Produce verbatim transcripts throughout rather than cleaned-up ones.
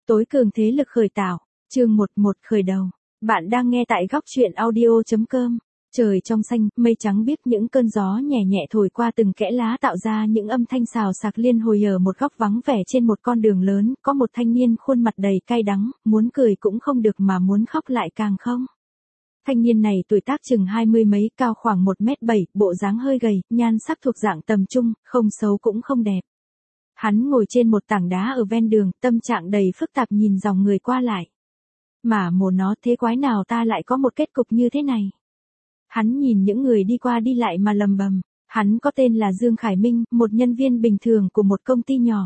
Tối cường thế lực khởi tạo, chương một một khởi đầu. Bạn đang nghe tại góc truyện audio chấm com. Trời trong xanh, mây trắng biếc, những cơn gió nhẹ nhẹ thổi qua từng kẽ lá tạo ra những âm thanh xào xạc liên hồi ở một góc vắng vẻ trên một con đường lớn, có một thanh niên khuôn mặt đầy cay đắng, muốn cười cũng không được mà muốn khóc lại càng không. Thanh niên này tuổi tác chừng hai mươi mấy, cao khoảng một mét bảy, bộ dáng hơi gầy, nhan sắc thuộc dạng tầm trung, không xấu cũng không đẹp. Hắn ngồi trên một tảng đá ở ven đường, tâm trạng đầy phức tạp nhìn dòng người qua lại. Mà mồ nó, thế quái nào ta lại có một kết cục như thế này? Hắn nhìn những người đi qua đi lại mà lầm bầm. Hắn có tên là Dương Khải Minh, một nhân viên bình thường của một công ty nhỏ.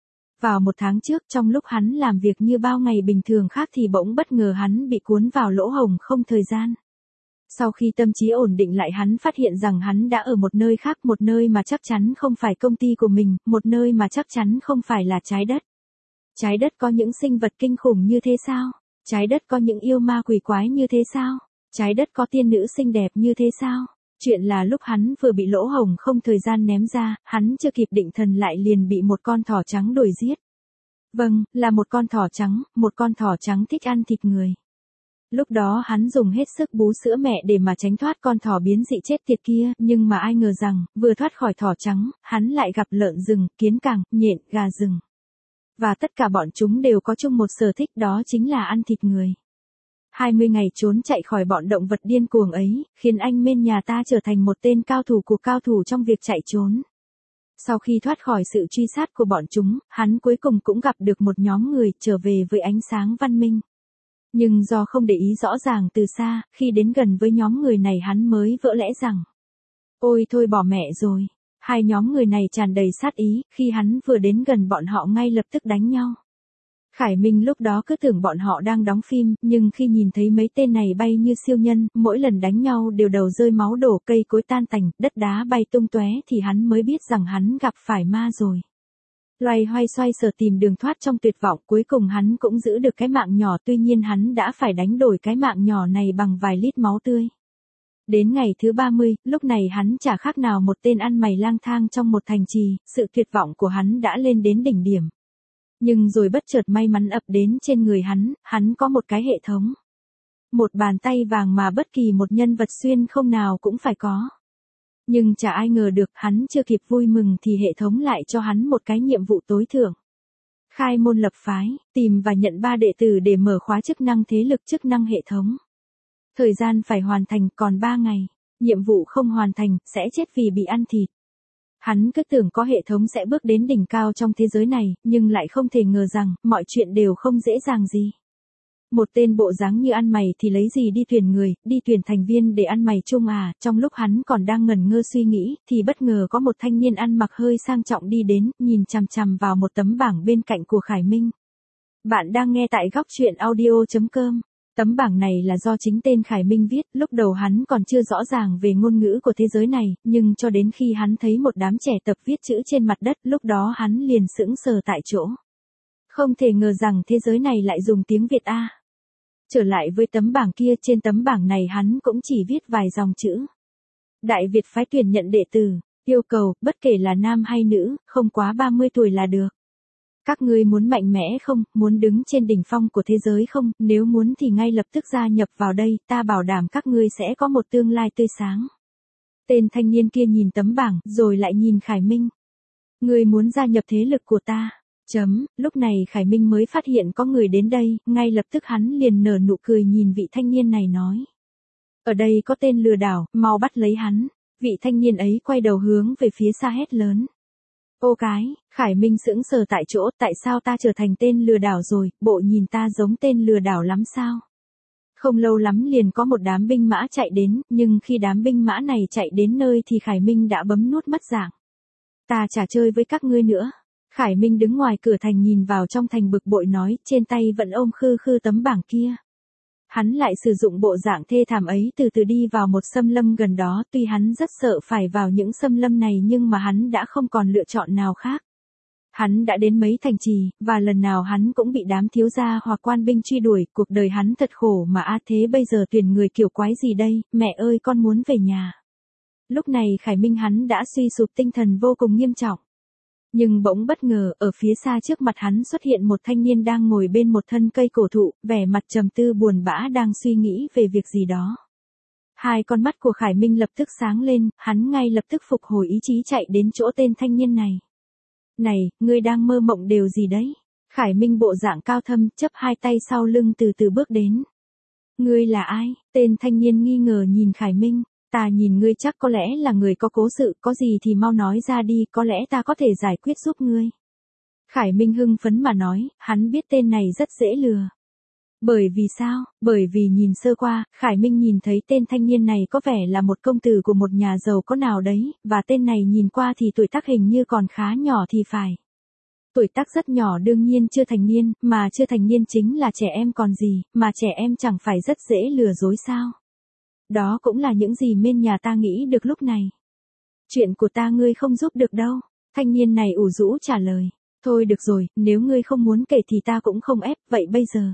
Vào một tháng trước, trong lúc hắn làm việc như bao ngày bình thường khác thì bỗng bất ngờ hắn bị cuốn vào lỗ hổng không thời gian. Sau khi tâm trí ổn định lại, hắn phát hiện rằng hắn đã ở một nơi khác, một nơi mà chắc chắn không phải công ty của mình, một nơi mà chắc chắn không phải là trái đất. Trái đất có những sinh vật kinh khủng như thế sao? Trái đất có những yêu ma quỷ quái như thế sao? Trái đất có tiên nữ xinh đẹp như thế sao? Chuyện là lúc hắn vừa bị lỗ hổng không thời gian ném ra, hắn chưa kịp định thần lại liền bị một con thỏ trắng đuổi giết. Vâng, là một con thỏ trắng, một con thỏ trắng thích ăn thịt người. Lúc đó hắn dùng hết sức bú sữa mẹ để mà tránh thoát con thỏ biến dị chết tiệt kia, nhưng mà ai ngờ rằng, vừa thoát khỏi thỏ trắng, hắn lại gặp lợn rừng, kiến càng, nhện, gà rừng. Và tất cả bọn chúng đều có chung một sở thích, đó chính là ăn thịt người. hai mươi ngày trốn chạy khỏi bọn động vật điên cuồng ấy, khiến anh bên nhà ta trở thành một tên cao thủ của cao thủ trong việc chạy trốn. Sau khi thoát khỏi sự truy sát của bọn chúng, hắn cuối cùng cũng gặp được một nhóm người trở về với ánh sáng văn minh. Nhưng do không để ý rõ ràng từ xa, khi đến gần với nhóm người này hắn mới vỡ lẽ rằng: ôi thôi bỏ mẹ rồi. Hai nhóm người này tràn đầy sát ý, khi hắn vừa đến gần bọn họ ngay lập tức đánh nhau. Khải Minh lúc đó cứ tưởng bọn họ đang đóng phim, nhưng khi nhìn thấy mấy tên này bay như siêu nhân, mỗi lần đánh nhau đều đầu rơi máu đổ, cây cối tan tành, đất đá bay tung tóe thì hắn mới biết rằng hắn gặp phải ma rồi. Loay hoay xoay sở tìm đường thoát trong tuyệt vọng, cuối cùng hắn cũng giữ được cái mạng nhỏ, tuy nhiên hắn đã phải đánh đổi cái mạng nhỏ này bằng vài lít máu tươi. Đến ngày thứ ba mươi, lúc này hắn chả khác nào một tên ăn mày lang thang trong một thành trì, sự tuyệt vọng của hắn đã lên đến đỉnh điểm. Nhưng rồi bất chợt may mắn ập đến trên người hắn, hắn có một cái hệ thống. Một bàn tay vàng mà bất kỳ một nhân vật xuyên không nào cũng phải có. Nhưng chả ai ngờ được, hắn chưa kịp vui mừng thì hệ thống lại cho hắn một cái nhiệm vụ tối thượng. Khai môn lập phái, tìm và nhận ba đệ tử để mở khóa chức năng thế lực, chức năng hệ thống. Thời gian phải hoàn thành còn ba ngày, nhiệm vụ không hoàn thành, sẽ chết vì bị ăn thịt. Hắn cứ tưởng có hệ thống sẽ bước đến đỉnh cao trong thế giới này, nhưng lại không thể ngờ rằng, mọi chuyện đều không dễ dàng gì. Một tên bộ dáng như ăn mày thì lấy gì đi tuyển người, đi tuyển thành viên để ăn mày chung à? Trong lúc hắn còn đang ngẩn ngơ suy nghĩ, thì bất ngờ có một thanh niên ăn mặc hơi sang trọng đi đến, nhìn chằm chằm vào một tấm bảng bên cạnh của Khải Minh. Bạn đang nghe tại góc truyện audio chấm com. Tấm bảng này là do chính tên Khải Minh viết, lúc đầu hắn còn chưa rõ ràng về ngôn ngữ của thế giới này, nhưng cho đến khi hắn thấy một đám trẻ tập viết chữ trên mặt đất, lúc đó hắn liền sững sờ tại chỗ. Không thể ngờ rằng thế giới này lại dùng tiếng Việt a. Trở lại với tấm bảng kia, trên tấm bảng này hắn cũng chỉ viết vài dòng chữ. Đại Việt phái tuyển nhận đệ tử, yêu cầu, bất kể là nam hay nữ, không quá ba mươi tuổi là được. Các ngươi muốn mạnh mẽ không, muốn đứng trên đỉnh phong của thế giới không, nếu muốn thì ngay lập tức gia nhập vào đây, ta bảo đảm các ngươi sẽ có một tương lai tươi sáng. Tên thanh niên kia nhìn tấm bảng, rồi lại nhìn Khải Minh. Ngươi muốn gia nhập thế lực của ta. Chấm, lúc này Khải Minh mới phát hiện có người đến đây, ngay lập tức hắn liền nở nụ cười nhìn vị thanh niên này nói. Ở đây có tên lừa đảo, mau bắt lấy hắn. Vị thanh niên ấy quay đầu hướng về phía xa hét lớn. Ô cái, Khải Minh sững sờ tại chỗ, tại sao ta trở thành tên lừa đảo rồi, bộ nhìn ta giống tên lừa đảo lắm sao? Không lâu lắm liền có một đám binh mã chạy đến, nhưng khi đám binh mã này chạy đến nơi thì Khải Minh đã bấm nút mất dạng. Ta chả chơi với các ngươi nữa. Khải Minh đứng ngoài cửa thành nhìn vào trong thành bực bội nói, trên tay vẫn ôm khư khư tấm bảng kia. Hắn lại sử dụng bộ dạng thê thảm ấy từ từ đi vào một xâm lâm gần đó, tuy hắn rất sợ phải vào những xâm lâm này nhưng mà hắn đã không còn lựa chọn nào khác. Hắn đã đến mấy thành trì, và lần nào hắn cũng bị đám thiếu gia hoặc quan binh truy đuổi, cuộc đời hắn thật khổ mà a. Thế bây giờ tuyển người kiểu quái gì đây, mẹ ơi con muốn về nhà. Lúc này Khải Minh hắn đã suy sụp tinh thần vô cùng nghiêm trọng. Nhưng bỗng bất ngờ, ở phía xa trước mặt hắn xuất hiện một thanh niên đang ngồi bên một thân cây cổ thụ, vẻ mặt trầm tư buồn bã đang suy nghĩ về việc gì đó. Hai con mắt của Khải Minh lập tức sáng lên, hắn ngay lập tức phục hồi ý chí chạy đến chỗ tên thanh niên này. Này, ngươi đang mơ mộng điều gì đấy? Khải Minh bộ dạng cao thâm, chấp hai tay sau lưng từ từ bước đến. Ngươi là ai? Tên thanh niên nghi ngờ nhìn Khải Minh. Ta nhìn ngươi chắc có lẽ là người có cố sự, có gì thì mau nói ra đi, có lẽ ta có thể giải quyết giúp ngươi. Khải Minh hưng phấn mà nói, hắn biết tên này rất dễ lừa. Bởi vì sao? Bởi vì nhìn sơ qua, Khải Minh nhìn thấy tên thanh niên này có vẻ là một công tử của một nhà giàu có nào đấy, và tên này nhìn qua thì tuổi tác hình như còn khá nhỏ thì phải. Tuổi tác rất nhỏ đương nhiên chưa thành niên, mà chưa thành niên chính là trẻ em còn gì, mà trẻ em chẳng phải rất dễ lừa dối sao? Đó cũng là những gì bên nhà ta nghĩ được lúc này. Chuyện của ta ngươi không giúp được đâu. Thanh niên này ủ rũ trả lời. Thôi được rồi, nếu ngươi không muốn kể thì ta cũng không ép, vậy bây giờ.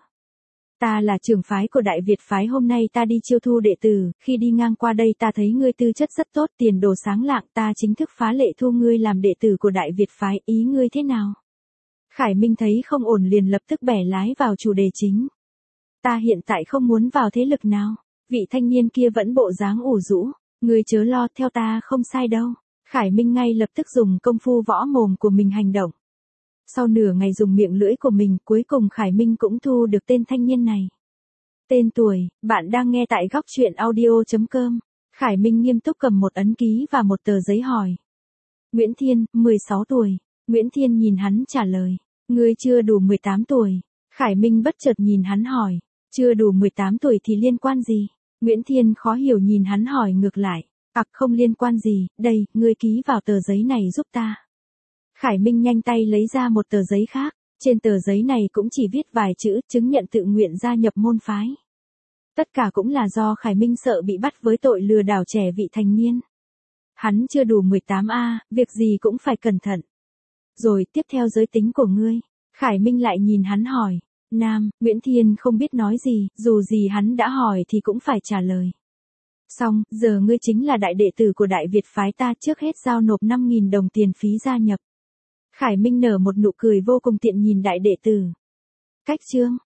Ta là trưởng phái của Đại Việt phái, hôm nay ta đi chiêu thu đệ tử, khi đi ngang qua đây ta thấy ngươi tư chất rất tốt, tiền đồ sáng lạng, ta chính thức phá lệ thu ngươi làm đệ tử của Đại Việt phái, ý ngươi thế nào? Khải Minh thấy không ổn liền lập tức bẻ lái vào chủ đề chính. Ta hiện tại không muốn vào thế lực nào. Vị thanh niên kia vẫn bộ dáng ủ rũ, ngươi chớ lo, theo ta không sai đâu. Khải Minh ngay lập tức dùng công phu võ mồm của mình hành động. Sau nửa ngày dùng miệng lưỡi của mình, cuối cùng Khải Minh cũng thu được tên thanh niên này. Tên tuổi, bạn đang nghe tại góc truyện audio chấm com. Khải Minh nghiêm túc cầm một ấn ký và một tờ giấy hỏi. Nguyễn Thiên, mười sáu tuổi. Nguyễn Thiên nhìn hắn trả lời. Ngươi chưa đủ mười tám tuổi. Khải Minh bất chợt nhìn hắn hỏi. Chưa đủ mười tám tuổi thì liên quan gì? Nguyễn Thiên khó hiểu nhìn hắn hỏi ngược lại. Ặc không liên quan gì, đây, ngươi ký vào tờ giấy này giúp ta. Khải Minh nhanh tay lấy ra một tờ giấy khác, trên tờ giấy này cũng chỉ viết vài chữ chứng nhận tự nguyện gia nhập môn phái. Tất cả cũng là do Khải Minh sợ bị bắt với tội lừa đảo trẻ vị thành niên. Hắn chưa đủ mười tám a, việc gì cũng phải cẩn thận. Rồi tiếp theo giới tính của ngươi. Khải Minh lại nhìn hắn hỏi. Nam, Nguyễn Thiên không biết nói gì, dù gì hắn đã hỏi thì cũng phải trả lời. Xong, giờ ngươi chính là đại đệ tử của Đại Việt phái ta, trước hết giao nộp năm nghìn đồng tiền phí gia nhập. Khải Minh nở một nụ cười vô cùng tiện nhìn đại đệ tử. Cách chương,